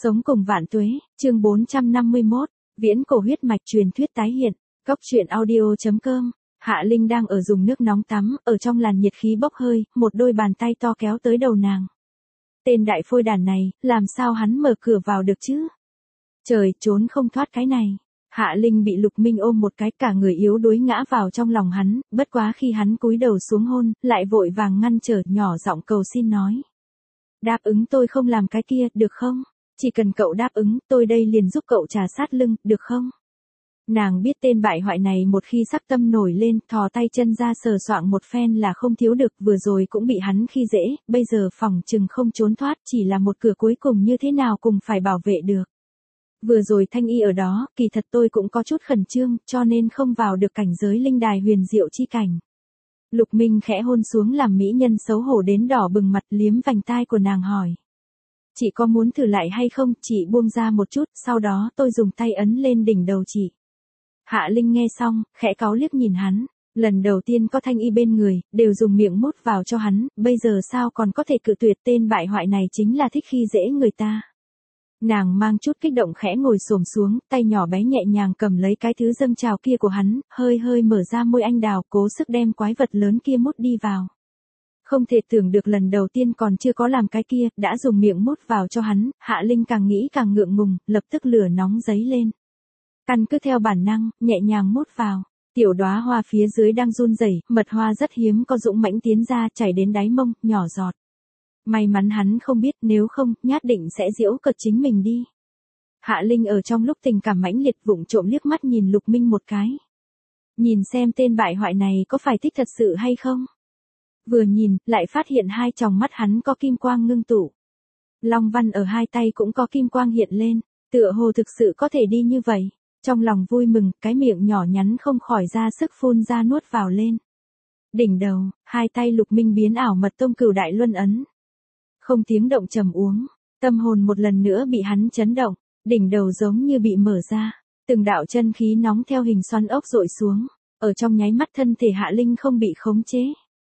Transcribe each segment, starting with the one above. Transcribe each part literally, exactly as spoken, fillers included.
Sống cùng vạn tuế, chương bốn trăm năm mươi mốt, viễn cổ huyết mạch truyền thuyết tái hiện, cốc truyện audio.com. Hạ Linh đang ở dùng nước nóng tắm, ở trong làn nhiệt khí bốc hơi, một đôi bàn tay to kéo tới đầu nàng. Tên đại phôi đàn này, làm sao hắn mở cửa vào được chứ? Trời, trốn không thoát cái này. Hạ Linh bị Lục Minh ôm một cái, cả người yếu đuối ngã vào trong lòng hắn, bất quá khi hắn cúi đầu xuống hôn, lại vội vàng ngăn trở, nhỏ giọng cầu xin nói. Đáp ứng tôi không làm cái kia, được không? Chỉ cần cậu đáp ứng, tôi đây liền giúp cậu trà sát lưng, được không? Nàng biết tên bại hoại này một khi sắc tâm nổi lên, thò tay chân ra sờ soạng một phen là không thiếu được, vừa rồi cũng bị hắn khi dễ, bây giờ phòng chừng không trốn thoát, chỉ là một cửa cuối cùng như thế nào cùng phải bảo vệ được. Vừa rồi Thanh Y ở đó, kỳ thật tôi cũng có chút khẩn trương, cho nên không vào được cảnh giới linh đài huyền diệu chi cảnh. Lục Minh khẽ hôn xuống làm mỹ nhân xấu hổ đến đỏ bừng mặt, liếm vành tai của nàng hỏi. Chị có muốn thử lại hay không? Chị buông ra một chút, sau đó tôi dùng tay ấn lên đỉnh đầu chị. Hạ Linh nghe xong, khẽ cáu liếc nhìn hắn. Lần đầu tiên có Thanh Y bên người, đều dùng miệng mút vào cho hắn, bây giờ sao còn có thể cự tuyệt? Tên bại hoại này chính là thích khi dễ người ta. Nàng mang chút kích động khẽ ngồi xổm xuống, tay nhỏ bé nhẹ nhàng cầm lấy cái thứ dâng trào kia của hắn, hơi hơi mở ra môi anh đào, cố sức đem quái vật lớn kia mút đi vào. Không thể tưởng được lần đầu tiên còn chưa có làm cái kia, đã dùng miệng mút vào cho hắn, Hạ Linh càng nghĩ càng ngượng ngùng, lập tức lửa nóng dấy lên. Căn cứ theo bản năng, nhẹ nhàng mút vào. Tiểu đóa hoa phía dưới đang run rẩy, mật hoa rất hiếm có dũng mãnh tiến ra, chảy đến đáy mông, nhỏ giọt. May mắn hắn không biết, nếu không, nhát định sẽ giễu cợt chính mình đi. Hạ Linh ở trong lúc tình cảm mãnh liệt vụng trộm liếc mắt nhìn Lục Minh một cái. Nhìn xem tên bại hoại này có phải thích thật sự hay không? Vừa nhìn, lại phát hiện hai tròng mắt hắn có kim quang ngưng tụ. Long văn ở hai tay cũng có kim quang hiện lên, tựa hồ thực sự có thể đi như vậy. Trong lòng vui mừng, cái miệng nhỏ nhắn không khỏi ra sức phun ra nuốt vào lên. Đỉnh đầu, hai tay Lục Minh biến ảo mật tông cửu đại luân ấn. Không tiếng động trầm uống, tâm hồn một lần nữa bị hắn chấn động, đỉnh đầu giống như bị mở ra, từng đạo chân khí nóng theo hình xoắn ốc dội xuống, ở trong nháy mắt thân thể Hạ Linh không bị khống chế.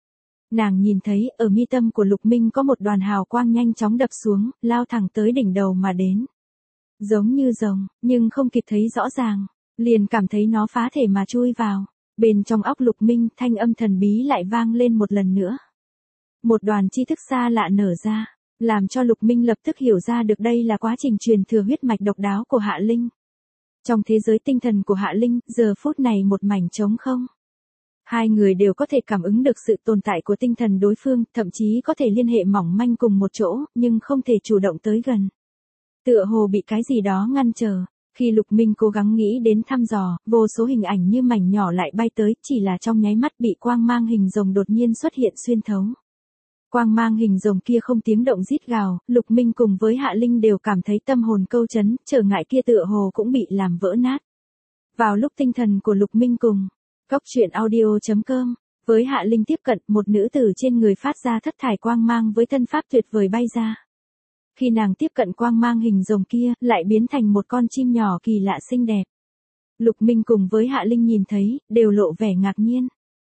Nàng nhìn thấy, ở mi tâm của Lục Minh có một đoàn hào quang nhanh chóng đập xuống, lao thẳng tới đỉnh đầu mà đến. Giống như rồng, nhưng không kịp thấy rõ ràng, liền cảm thấy nó phá thể mà chui vào. Bên trong óc Lục Minh, thanh âm thần bí lại vang lên một lần nữa. Một đoàn tri thức xa lạ nở ra, làm cho Lục Minh lập tức hiểu ra được đây là quá trình truyền thừa huyết mạch độc đáo của Hạ Linh. Trong thế giới tinh thần của Hạ Linh, giờ phút này một mảnh trống không. Hai người đều có thể cảm ứng được sự tồn tại của tinh thần đối phương, thậm chí có thể liên hệ mỏng manh cùng một chỗ, nhưng không thể chủ động tới gần. Tựa hồ bị cái gì đó ngăn trở. Khi Lục Minh cố gắng nghĩ đến thăm dò, vô số hình ảnh như mảnh nhỏ lại bay tới, chỉ là trong nháy mắt bị quang mang hình rồng đột nhiên xuất hiện xuyên thấu. Quang mang hình rồng kia không tiếng động rít gào, Lục Minh cùng với Hạ Linh đều cảm thấy tâm hồn câu chấn, trở ngại kia tựa hồ cũng bị làm vỡ nát. Vào lúc tinh thần của Lục Minh cùng cốc truyện audio.com với Hạ Linh tiếp cận, một nữ tử trên người phát ra thất thải quang mang với thân pháp tuyệt vời bay ra. Khi nàng tiếp cận quang mang hình rồng kia, lại biến thành một con chim nhỏ kỳ lạ xinh đẹp. Lục Minh cùng với Hạ Linh nhìn thấy, đều lộ vẻ ngạc nhiên.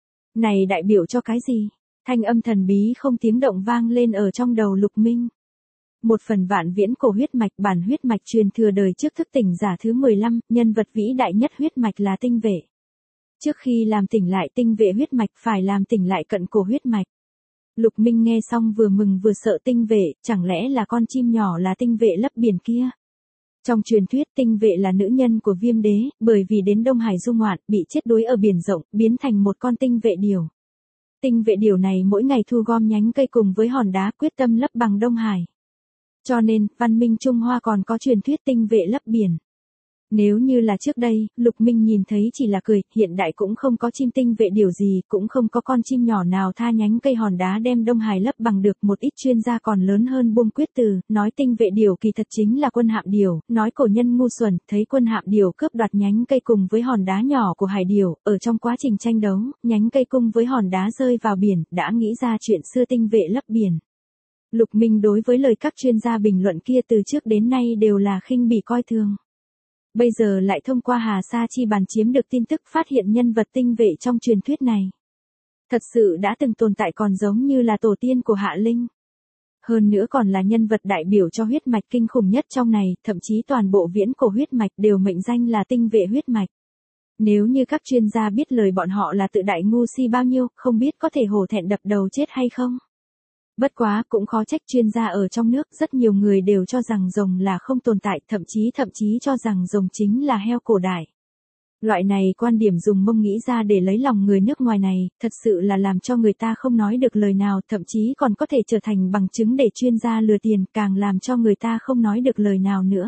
Này đại biểu cho cái gì? Thanh âm thần bí không tiếng động vang lên ở trong đầu Lục Minh. Một phần vạn viễn cổ huyết mạch, bản huyết mạch truyền thừa đời trước thức tỉnh giả thứ mười lăm, nhân vật vĩ đại nhất huyết mạch là tinh vệ. Trước khi làm tỉnh lại tinh vệ huyết mạch phải làm tỉnh lại cận cổ huyết mạch. Lục Minh nghe xong vừa mừng vừa sợ, tinh vệ, chẳng lẽ là con chim nhỏ là tinh vệ lấp biển kia? Trong truyền thuyết tinh vệ là nữ nhân của Viêm Đế, bởi vì đến Đông Hải du ngoạn, bị chết đuối ở biển rộng, biến thành một con tinh vệ điểu. Tinh vệ điểu này mỗi ngày thu gom nhánh cây cùng với hòn đá, quyết tâm lấp bằng Đông Hải. Cho nên, văn minh Trung Hoa còn có truyền thuyết tinh vệ lấp biển. Nếu như là trước đây, Lục Minh nhìn thấy chỉ là cười, hiện đại cũng không có chim tinh vệ điểu gì, cũng không có con chim nhỏ nào tha nhánh cây hòn đá đem Đông Hải lấp bằng được. Một ít chuyên gia còn lớn hơn buông quyết từ, nói tinh vệ điểu kỳ thật chính là quân hạm điểu, nói cổ nhân ngu xuẩn, thấy quân hạm điểu cướp đoạt nhánh cây cùng với hòn đá nhỏ của hải điểu, ở trong quá trình tranh đấu, nhánh cây cùng với hòn đá rơi vào biển, đã nghĩ ra chuyện xưa tinh vệ lấp biển. Lục Minh đối với lời các chuyên gia bình luận kia từ trước đến nay đều là khinh bỉ coi thường. Bây giờ lại thông qua Hà Sa Chi bàn chiếm được tin tức, phát hiện nhân vật tinh vệ trong truyền thuyết này. Thật sự đã từng tồn tại, còn giống như là tổ tiên của Hạ Linh. Hơn nữa còn là nhân vật đại biểu cho huyết mạch kinh khủng nhất trong này, thậm chí toàn bộ viễn cổ huyết mạch đều mệnh danh là tinh vệ huyết mạch. Nếu như các chuyên gia biết lời bọn họ là tự đại ngu si bao nhiêu, không biết có thể hổ thẹn đập đầu chết hay không. Bất quá, cũng khó trách chuyên gia ở trong nước, rất nhiều người đều cho rằng rồng là không tồn tại, thậm chí thậm chí cho rằng rồng chính là heo cổ đại. Loại này quan điểm dùng mông nghĩ ra để lấy lòng người nước ngoài này, thật sự là làm cho người ta không nói được lời nào, thậm chí còn có thể trở thành bằng chứng để chuyên gia lừa tiền, càng làm cho người ta không nói được lời nào nữa.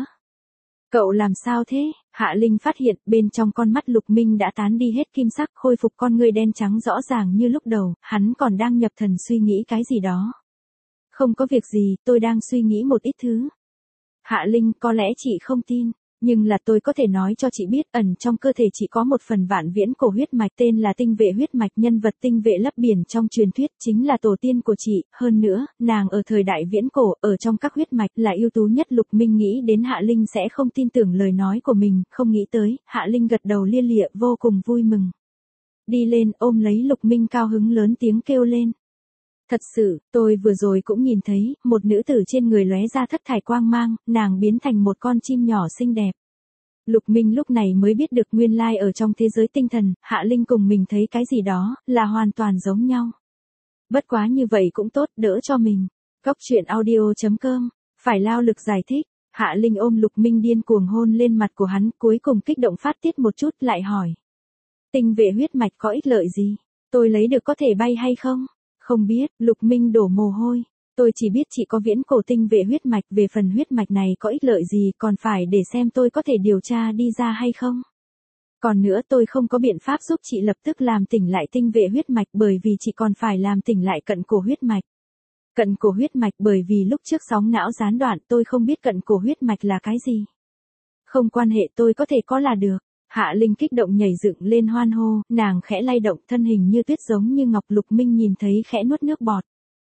Cậu làm sao thế? Hạ Linh phát hiện bên trong con mắt Lục Minh đã tán đi hết kim sắc, khôi phục con ngươi đen trắng rõ ràng như lúc đầu, hắn còn đang nhập thần suy nghĩ cái gì đó. Không có việc gì, tôi đang suy nghĩ một ít thứ. Hạ Linh, có lẽ chị không tin, nhưng là tôi có thể nói cho chị biết, ẩn trong cơ thể chị có một phần vạn viễn cổ huyết mạch tên là tinh vệ huyết mạch, nhân vật tinh vệ lấp biển trong truyền thuyết chính là tổ tiên của chị, hơn nữa, nàng ở thời đại viễn cổ, ở trong các huyết mạch là ưu tú nhất. Lục Minh nghĩ đến Hạ Linh sẽ không tin tưởng lời nói của mình, không nghĩ tới, Hạ Linh gật đầu lia lịa vô cùng vui mừng. Đi lên ôm lấy Lục Minh cao hứng lớn tiếng kêu lên. Thật sự, tôi vừa rồi cũng nhìn thấy, một nữ tử trên người lóe ra thất thải quang mang, nàng biến thành một con chim nhỏ xinh đẹp. Lục Minh lúc này mới biết được nguyên lai ở trong thế giới tinh thần, Hạ Linh cùng mình thấy cái gì đó, là hoàn toàn giống nhau. Bất quá như vậy cũng tốt, đỡ cho mình. Cóc truyện audio chấm com, phải lao lực giải thích. Hạ Linh ôm Lục Minh điên cuồng hôn lên mặt của hắn, cuối cùng kích động phát tiết một chút lại hỏi. Tinh vệ huyết mạch có ích lợi gì? Tôi lấy được có thể bay hay không? Không biết, Lục Minh đổ mồ hôi. Tôi chỉ biết chị có viễn cổ tinh vệ huyết mạch, về phần huyết mạch này có ích lợi gì còn phải để xem tôi có thể điều tra đi ra hay không. Còn nữa tôi không có biện pháp giúp chị lập tức làm tỉnh lại tinh vệ huyết mạch bởi vì chị còn phải làm tỉnh lại cận cổ huyết mạch. Cận cổ huyết mạch bởi vì lúc trước sóng não gián đoạn tôi không biết cận cổ huyết mạch là cái gì. Không quan hệ, tôi có thể có là được. Hạ Linh kích động nhảy dựng lên hoan hô, nàng khẽ lay động thân hình như tuyết giống như ngọc. Lục Minh nhìn thấy khẽ nuốt nước bọt.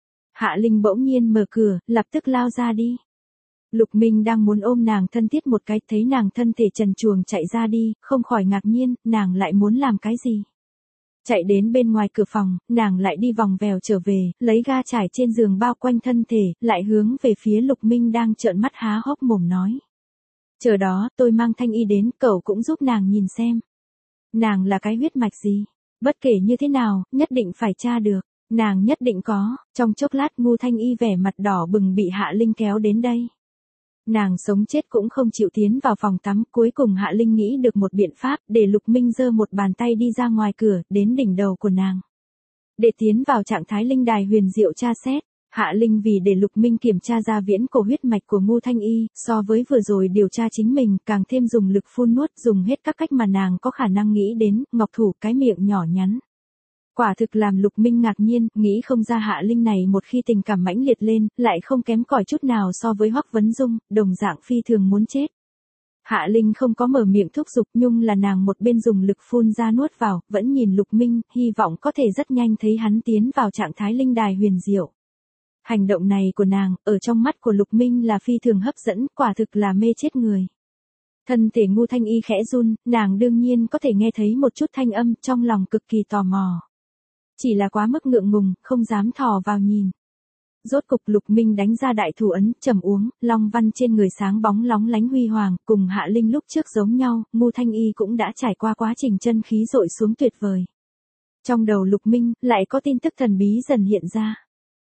Hạ Linh bỗng nhiên mở cửa, lập tức lao ra đi. Lục Minh đang muốn ôm nàng thân thiết một cái, thấy nàng thân thể trần truồng chạy ra đi, không khỏi ngạc nhiên, nàng lại muốn làm cái gì. Chạy đến bên ngoài cửa phòng, nàng lại đi vòng vèo trở về, lấy ga trải trên giường bao quanh thân thể, lại hướng về phía Lục Minh đang trợn mắt há hốc mồm nói. Chờ đó, tôi mang Thanh Y đến, cậu cũng giúp nàng nhìn xem. Nàng là cái huyết mạch gì? Bất kể như thế nào, nhất định phải tra được. Nàng nhất định có. Trong chốc lát Ngu Thanh Y vẻ mặt đỏ bừng bị Hạ Linh kéo đến đây. Nàng sống chết cũng không chịu tiến vào phòng tắm, cuối cùng Hạ Linh nghĩ được một biện pháp, để Lục Minh giơ một bàn tay đi ra ngoài cửa, đến đỉnh đầu của nàng. Để tiến vào trạng thái linh đài huyền diệu tra xét. Hạ Linh vì để Lục Minh kiểm tra ra viễn cổ huyết mạch của Ngu Thanh Y, so với vừa rồi điều tra chính mình, càng thêm dùng lực phun nuốt, dùng hết các cách mà nàng có khả năng nghĩ đến, ngọc thủ cái miệng nhỏ nhắn. Quả thực làm Lục Minh ngạc nhiên, nghĩ không ra Hạ Linh này một khi tình cảm mãnh liệt lên, lại không kém cỏi chút nào so với Hoắc Vấn Dung, đồng dạng phi thường muốn chết. Hạ Linh không có mở miệng thúc giục, nhưng là nàng một bên dùng lực phun ra nuốt vào, vẫn nhìn Lục Minh, hy vọng có thể rất nhanh thấy hắn tiến vào trạng thái linh đài huyền diệu. Hành động này của nàng, ở trong mắt của Lục Minh là phi thường hấp dẫn, quả thực là mê chết người. Thân thể Ngu Thanh Y khẽ run, nàng đương nhiên có thể nghe thấy một chút thanh âm, trong lòng cực kỳ tò mò. Chỉ là quá mức ngượng ngùng, không dám thò vào nhìn. Rốt cục Lục Minh đánh ra đại thủ ấn, trầm uống, long văn trên người sáng bóng lóng lánh huy hoàng, cùng Hạ Linh lúc trước giống nhau, Ngu Thanh Y cũng đã trải qua quá trình chân khí dội xuống tuyệt vời. Trong đầu Lục Minh, lại có tin tức thần bí dần hiện ra.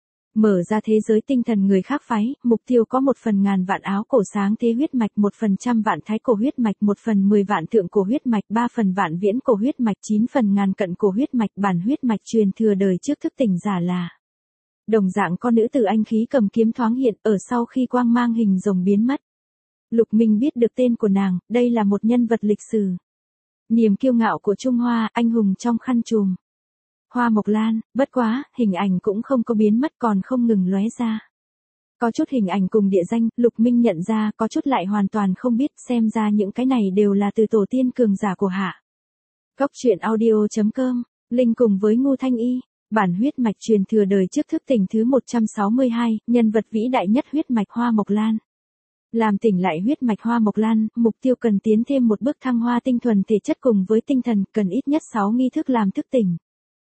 Mở ra thế giới tinh thần người khác phái, mục tiêu có một phần ngàn vạn áo cổ sáng thế huyết mạch, một phần trăm vạn thái cổ huyết mạch, một phần mười vạn thượng cổ huyết mạch, ba phần vạn viễn cổ huyết mạch, chín phần ngàn cận cổ huyết mạch, bản huyết mạch truyền thừa đời trước thức tỉnh giả là. Đồng dạng con nữ tử anh khí cầm kiếm thoáng hiện, ở sau khi quang mang hình rồng biến mất. Lục Minh biết được tên của nàng, đây là một nhân vật lịch sử. Niềm kiêu ngạo của Trung Hoa, anh hùng trong khăn trùm. Hoa Mộc Lan, bất quá, hình ảnh cũng không có biến mất còn không ngừng lóe ra. Có chút hình ảnh cùng địa danh, Lục Minh nhận ra, có chút lại hoàn toàn không biết, xem ra những cái này đều là từ tổ tiên cường giả của Hạ. Cóc truyện audio chấm com, Linh cùng với Ngu Thanh Y, bản huyết mạch truyền thừa đời trước thức tỉnh thứ một trăm sáu mươi hai, nhân vật vĩ đại nhất huyết mạch Hoa Mộc Lan. Làm tỉnh lại huyết mạch Hoa Mộc Lan, mục tiêu cần tiến thêm một bước thăng hoa tinh thuần thể chất cùng với tinh thần, cần ít nhất sáu nghi thức làm thức tỉnh.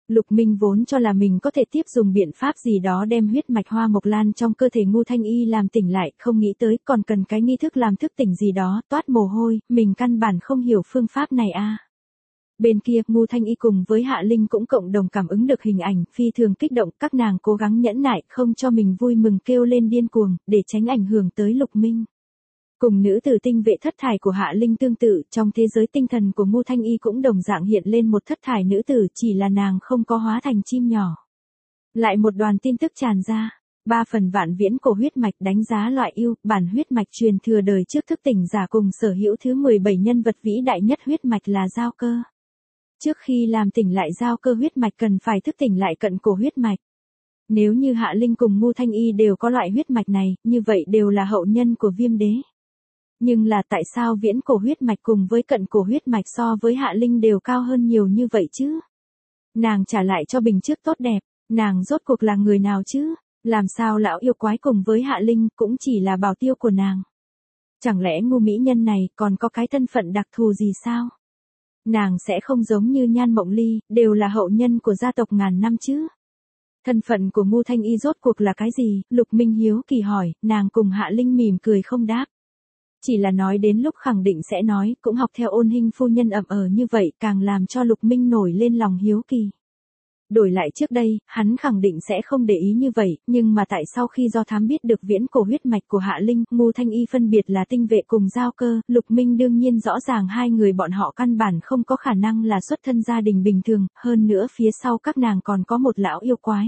Lục Minh vốn cho là mình có thể tiếp dùng biện pháp gì đó đem huyết mạch hoa mộc lan trong cơ thể Ngô Thanh Y làm tỉnh lại, không nghĩ tới còn cần cái nghi thức làm thức tỉnh gì đó, toát mồ hôi, mình căn bản không hiểu phương pháp này a. Bên kia, Ngô Thanh Y cùng với Hạ Linh cũng cộng đồng cảm ứng được hình ảnh, phi thường kích động, các nàng cố gắng nhẫn nại, không cho mình vui mừng kêu lên điên cuồng, để tránh ảnh hưởng tới Lục Minh. Cùng nữ tử tinh vệ thất thải của Hạ Linh tương tự, trong thế giới tinh thần của Ngô Thanh Y cũng đồng dạng hiện lên một thất thải nữ tử, chỉ là nàng không có hóa thành chim nhỏ. Lại một đoàn tin tức tràn ra, ba phần vạn viễn cổ huyết mạch đánh giá loại yêu, bản huyết mạch truyền thừa đời trước thức tỉnh giả cùng sở hữu thứ mười bảy nhân vật vĩ đại nhất huyết mạch là giao cơ. Trước khi làm tỉnh lại giao cơ huyết mạch cần phải thức tỉnh lại cận cổ huyết mạch. Nếu như Hạ Linh cùng Ngô Thanh Y đều có loại huyết mạch này, như vậy đều là hậu nhân của Viêm Đế. Nhưng là tại sao viễn cổ huyết mạch cùng với cận cổ huyết mạch so với Hạ Linh đều cao hơn nhiều như vậy chứ? Nàng trả lại cho bình trước tốt đẹp, nàng rốt cuộc là người nào chứ? Làm sao lão yêu quái cùng với Hạ Linh cũng chỉ là bảo tiêu của nàng? Chẳng lẽ ngu mỹ nhân này còn có cái thân phận đặc thù gì sao? Nàng sẽ không giống như Nhan Mộng Ly, đều là hậu nhân của gia tộc ngàn năm chứ? Thân phận của Ngô Thanh Y rốt cuộc là cái gì? Lục Minh hiếu kỳ hỏi, nàng cùng Hạ Linh mỉm cười không đáp. Chỉ là nói đến lúc khẳng định sẽ nói, cũng học theo Ôn Hinh phu nhân ậm ờ như vậy, càng làm cho Lục Minh nổi lên lòng hiếu kỳ. Đổi lại trước đây, hắn khẳng định sẽ không để ý như vậy, nhưng mà tại sau khi do thám biết được viễn cổ huyết mạch của Hạ Linh, Ngô Thanh Y phân biệt là tinh vệ cùng giao cơ, Lục Minh đương nhiên rõ ràng hai người bọn họ căn bản không có khả năng là xuất thân gia đình bình thường, hơn nữa phía sau các nàng còn có một lão yêu quái.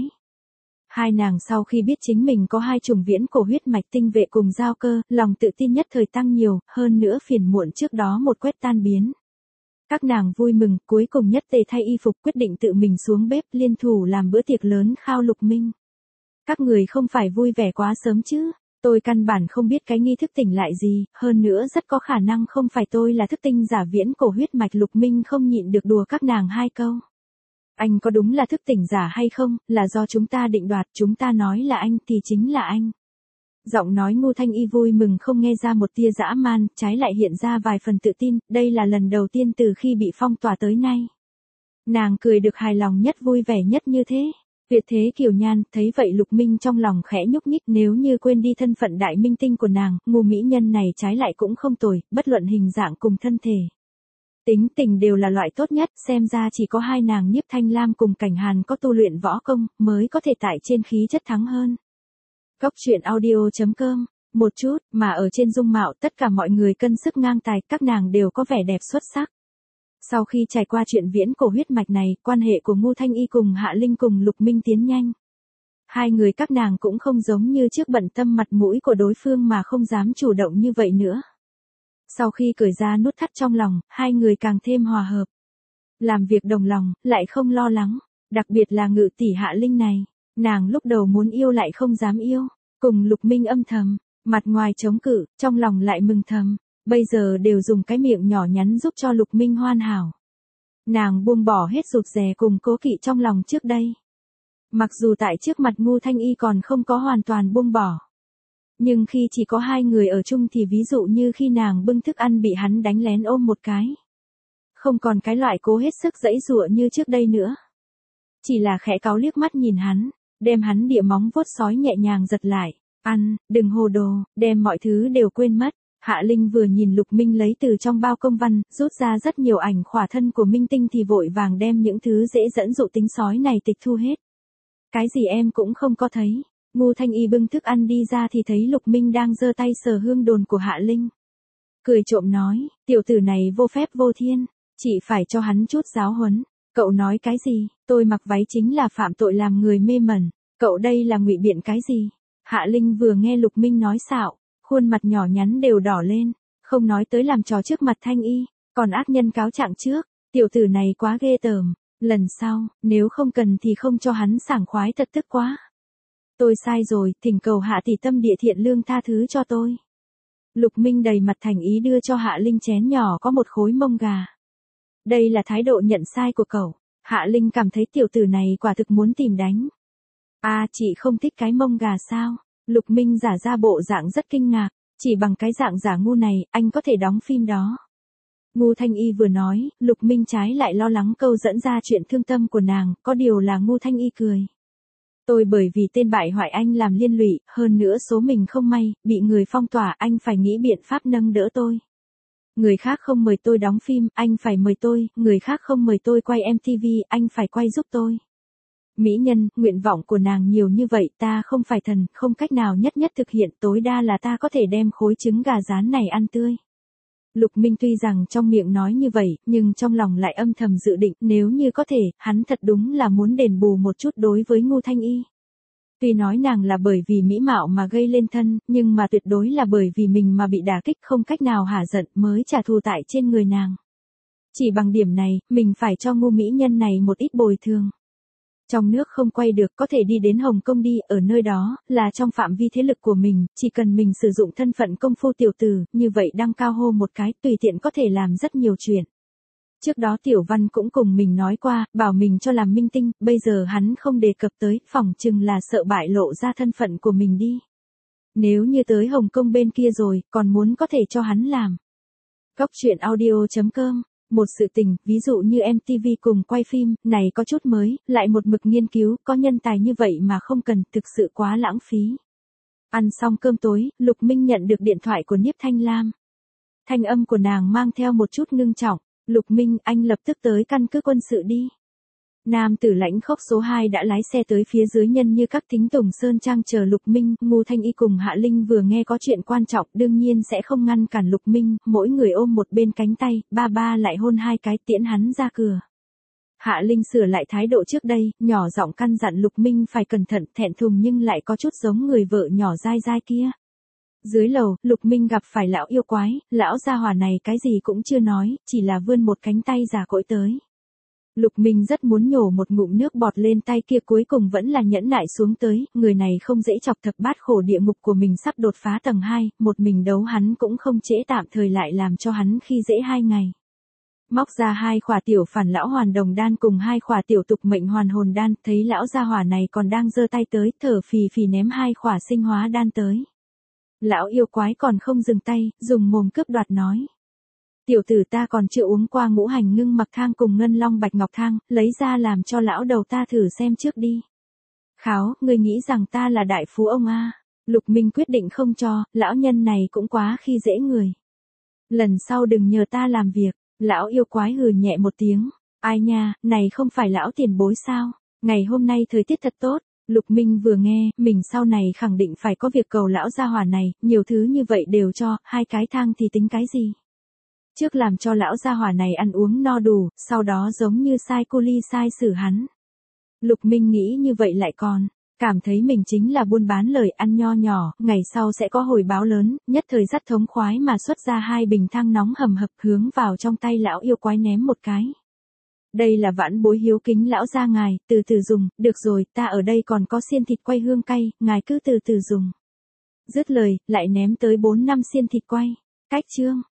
Hai nàng sau khi biết chính mình có hai chủng viễn cổ huyết mạch tinh vệ cùng giao cơ, lòng tự tin nhất thời tăng nhiều, hơn nữa phiền muộn trước đó một quét tan biến. Các nàng vui mừng, cuối cùng nhất tề thay y phục quyết định tự mình xuống bếp liên thủ làm bữa tiệc lớn khao Lục Minh. Các người không phải vui vẻ quá sớm chứ, tôi căn bản không biết cái nghi thức tỉnh lại gì, hơn nữa rất có khả năng không phải tôi là thức tinh giả viễn cổ huyết mạch. Lục Minh không nhịn được đùa các nàng hai câu. Anh có đúng là thức tỉnh giả hay không, là do chúng ta định đoạt, chúng ta nói là anh thì chính là anh. Giọng nói Ngô Thanh Y vui mừng không nghe ra một tia dã man, trái lại hiện ra vài phần tự tin, đây là lần đầu tiên từ khi bị phong tỏa tới nay. Nàng cười được hài lòng nhất, vui vẻ nhất như thế. Tuyệt thế kiều nhan, thấy vậy Lục Minh trong lòng khẽ nhúc nhích, nếu như quên đi thân phận đại minh tinh của nàng, ngu mỹ nhân này trái lại cũng không tồi, bất luận hình dạng cùng thân thể. Tính tình đều là loại tốt nhất, xem ra chỉ có hai nàng Nhiếp Thanh Lam cùng Cảnh Hàn có tu luyện võ công, mới có thể tại trên khí chất thắng hơn. Góc truyện audio chấm com, một chút, mà ở trên dung mạo tất cả mọi người cân sức ngang tài, các nàng đều có vẻ đẹp xuất sắc. Sau khi trải qua chuyện viễn cổ huyết mạch này, quan hệ của Ngô Thanh Y cùng Hạ Linh cùng Lục Minh tiến nhanh. Hai người các nàng cũng không giống như trước bận tâm mặt mũi của đối phương mà không dám chủ động như vậy nữa. Sau khi cởi ra nút thắt trong lòng, hai người càng thêm hòa hợp. Làm việc đồng lòng, lại không lo lắng, đặc biệt là Ngự tỷ Hạ Linh này. Nàng lúc đầu muốn yêu lại không dám yêu, cùng Lục Minh âm thầm, mặt ngoài chống cự, trong lòng lại mừng thầm, bây giờ đều dùng cái miệng nhỏ nhắn giúp cho Lục Minh hoàn hảo. Nàng buông bỏ hết rụt rè cùng cố kỵ trong lòng trước đây. Mặc dù tại trước mặt Ngô Thanh Y còn không có hoàn toàn buông bỏ. Nhưng khi chỉ có hai người ở chung thì ví dụ như khi nàng bưng thức ăn bị hắn đánh lén ôm một cái. Không còn cái loại cố hết sức giãy giụa như trước đây nữa. Chỉ là khẽ cáu liếc mắt nhìn hắn, đem hắn địa móng vuốt sói nhẹ nhàng giật lại. Ăn, đừng hồ đồ, đem mọi thứ đều quên mất. Hạ Linh vừa nhìn Lục Minh lấy từ trong bao công văn, rút ra rất nhiều ảnh khỏa thân của minh tinh thì vội vàng đem những thứ dễ dẫn dụ tính sói này tịch thu hết. Cái gì em cũng không có thấy. Ngô Thanh Y bưng thức ăn đi ra thì thấy Lục Minh đang giơ tay sờ hương đồn của Hạ Linh. Cười trộm nói, tiểu tử này vô phép vô thiên, chỉ phải cho hắn chút giáo huấn. Cậu nói cái gì, tôi mặc váy chính là phạm tội làm người mê mẩn, cậu đây là ngụy biện cái gì? Hạ Linh vừa nghe Lục Minh nói xạo, khuôn mặt nhỏ nhắn đều đỏ lên, không nói tới làm trò trước mặt Thanh Y, còn ác nhân cáo trạng trước, tiểu tử này quá ghê tởm, lần sau, nếu không cần thì không cho hắn sảng khoái thật tức quá. Tôi sai rồi, thỉnh cầu Hạ tỷ tâm địa thiện lương tha thứ cho tôi. Lục Minh đầy mặt thành ý đưa cho Hạ Linh chén nhỏ có một khối mông gà. Đây là thái độ nhận sai của cậu. Hạ Linh cảm thấy tiểu tử này quả thực muốn tìm đánh. À, chị không thích cái mông gà sao? Lục Minh giả ra bộ dạng rất kinh ngạc. Chỉ bằng cái dạng giả ngu này, anh có thể đóng phim đó. Ngô Thanh Y vừa nói, Lục Minh trái lại lo lắng câu dẫn ra chuyện thương tâm của nàng, có điều là Ngô Thanh Y cười. Tôi bởi vì tên bại hoại anh làm liên lụy, hơn nữa số mình không may, bị người phong tỏa, anh phải nghĩ biện pháp nâng đỡ tôi. Người khác không mời tôi đóng phim, anh phải mời tôi, người khác không mời tôi quay em tê vê, anh phải quay giúp tôi. Mỹ nhân, nguyện vọng của nàng nhiều như vậy, ta không phải thần, không cách nào nhất nhất thực hiện, tối đa là ta có thể đem khối trứng gà rán này ăn tươi. Lục Minh tuy rằng trong miệng nói như vậy, nhưng trong lòng lại âm thầm dự định, nếu như có thể, hắn thật đúng là muốn đền bù một chút đối với Ngô Thanh Y. Tuy nói nàng là bởi vì mỹ mạo mà gây lên thân, nhưng mà tuyệt đối là bởi vì mình mà bị đả kích không cách nào hả giận mới trả thù tại trên người nàng. Chỉ bằng điểm này, mình phải cho Ngô mỹ nhân này một ít bồi thường. Trong nước không quay được có thể đi đến Hồng Kông đi, ở nơi đó, là trong phạm vi thế lực của mình, chỉ cần mình sử dụng thân phận công phu tiểu tử, như vậy đăng cao hô một cái, tùy tiện có thể làm rất nhiều chuyện. Trước đó Tiểu Văn cũng cùng mình nói qua, bảo mình cho làm minh tinh, bây giờ hắn không đề cập tới, phỏng chừng là sợ bại lộ ra thân phận của mình đi. Nếu như tới Hồng Kông bên kia rồi, còn muốn có thể cho hắn làm. Góc truyện audio chấm com. Một sự tình, ví dụ như em tê vê cùng quay phim, này có chút mới, lại một mực nghiên cứu, có nhân tài như vậy mà không cần, thực sự quá lãng phí. Ăn xong cơm tối, Lục Minh nhận được điện thoại của Niếp Thanh Lam. Thanh âm của nàng mang theo một chút ngưng trọng. Lục Minh, anh lập tức tới căn cứ quân sự đi. Nam tử lãnh khốc số hai đã lái xe tới phía dưới nhân như các thính Tùng Sơn Trang chờ Lục Minh, Ngô Thanh Y cùng Hạ Linh vừa nghe có chuyện quan trọng đương nhiên sẽ không ngăn cản Lục Minh, mỗi người ôm một bên cánh tay, ba ba lại hôn hai cái tiễn hắn ra cửa. Hạ Linh sửa lại thái độ trước đây, nhỏ giọng căn dặn Lục Minh phải cẩn thận, thẹn thùng nhưng lại có chút giống người vợ nhỏ dai dai kia. Dưới lầu, Lục Minh gặp phải lão yêu quái, lão gia hỏa này cái gì cũng chưa nói, chỉ là vươn một cánh tay già cỗi tới. Lục Minh rất muốn nhổ một ngụm nước bọt lên tay kia, cuối cùng vẫn là nhẫn nại xuống tới, người này không dễ chọc, thập bát khổ địa ngục của mình sắp đột phá tầng hai, một mình đấu hắn cũng không trễ, tạm thời lại làm cho hắn khi dễ hai ngày. Móc ra hai khỏa tiểu phản lão hoàn đồng đan cùng hai khỏa tiểu tục mệnh hoàn hồn đan, thấy lão gia hỏa này còn đang giơ tay tới, thở phì phì ném hai khỏa sinh hóa đan tới. Lão yêu quái còn không dừng tay, dùng mồm cướp đoạt nói. Tiểu tử ta còn chưa uống qua ngũ hành ngưng mặc thang cùng ngân long bạch ngọc thang, lấy ra làm cho lão đầu ta thử xem trước đi. Kháo, ngươi nghĩ rằng ta là đại phú ông a? Lục Minh quyết định không cho, lão nhân này cũng quá khi dễ người. Lần sau đừng nhờ ta làm việc, lão yêu quái hừ nhẹ một tiếng. Ai nha, này không phải lão tiền bối sao? Ngày hôm nay thời tiết thật tốt. Lục Minh vừa nghe, mình sau này khẳng định phải có việc cầu lão gia hỏa này, nhiều thứ như vậy đều cho, hai cái thang thì tính cái gì? Trước làm cho lão gia hỏa này ăn uống no đủ, sau đó giống như sai cô ly sai xử hắn. Lục Minh nghĩ như vậy lại còn, cảm thấy mình chính là buôn bán lời ăn nho nhỏ, ngày sau sẽ có hồi báo lớn, nhất thời dắt thống khoái mà xuất ra hai bình thang nóng hầm hập hướng vào trong tay lão yêu quái ném một cái. Đây là vãn bối hiếu kính lão gia ngài, từ từ dùng, được rồi, ta ở đây còn có xiên thịt quay hương cay, ngài cứ từ từ dùng. Dứt lời, lại ném tới bốn năm xiên thịt quay. Cách chương.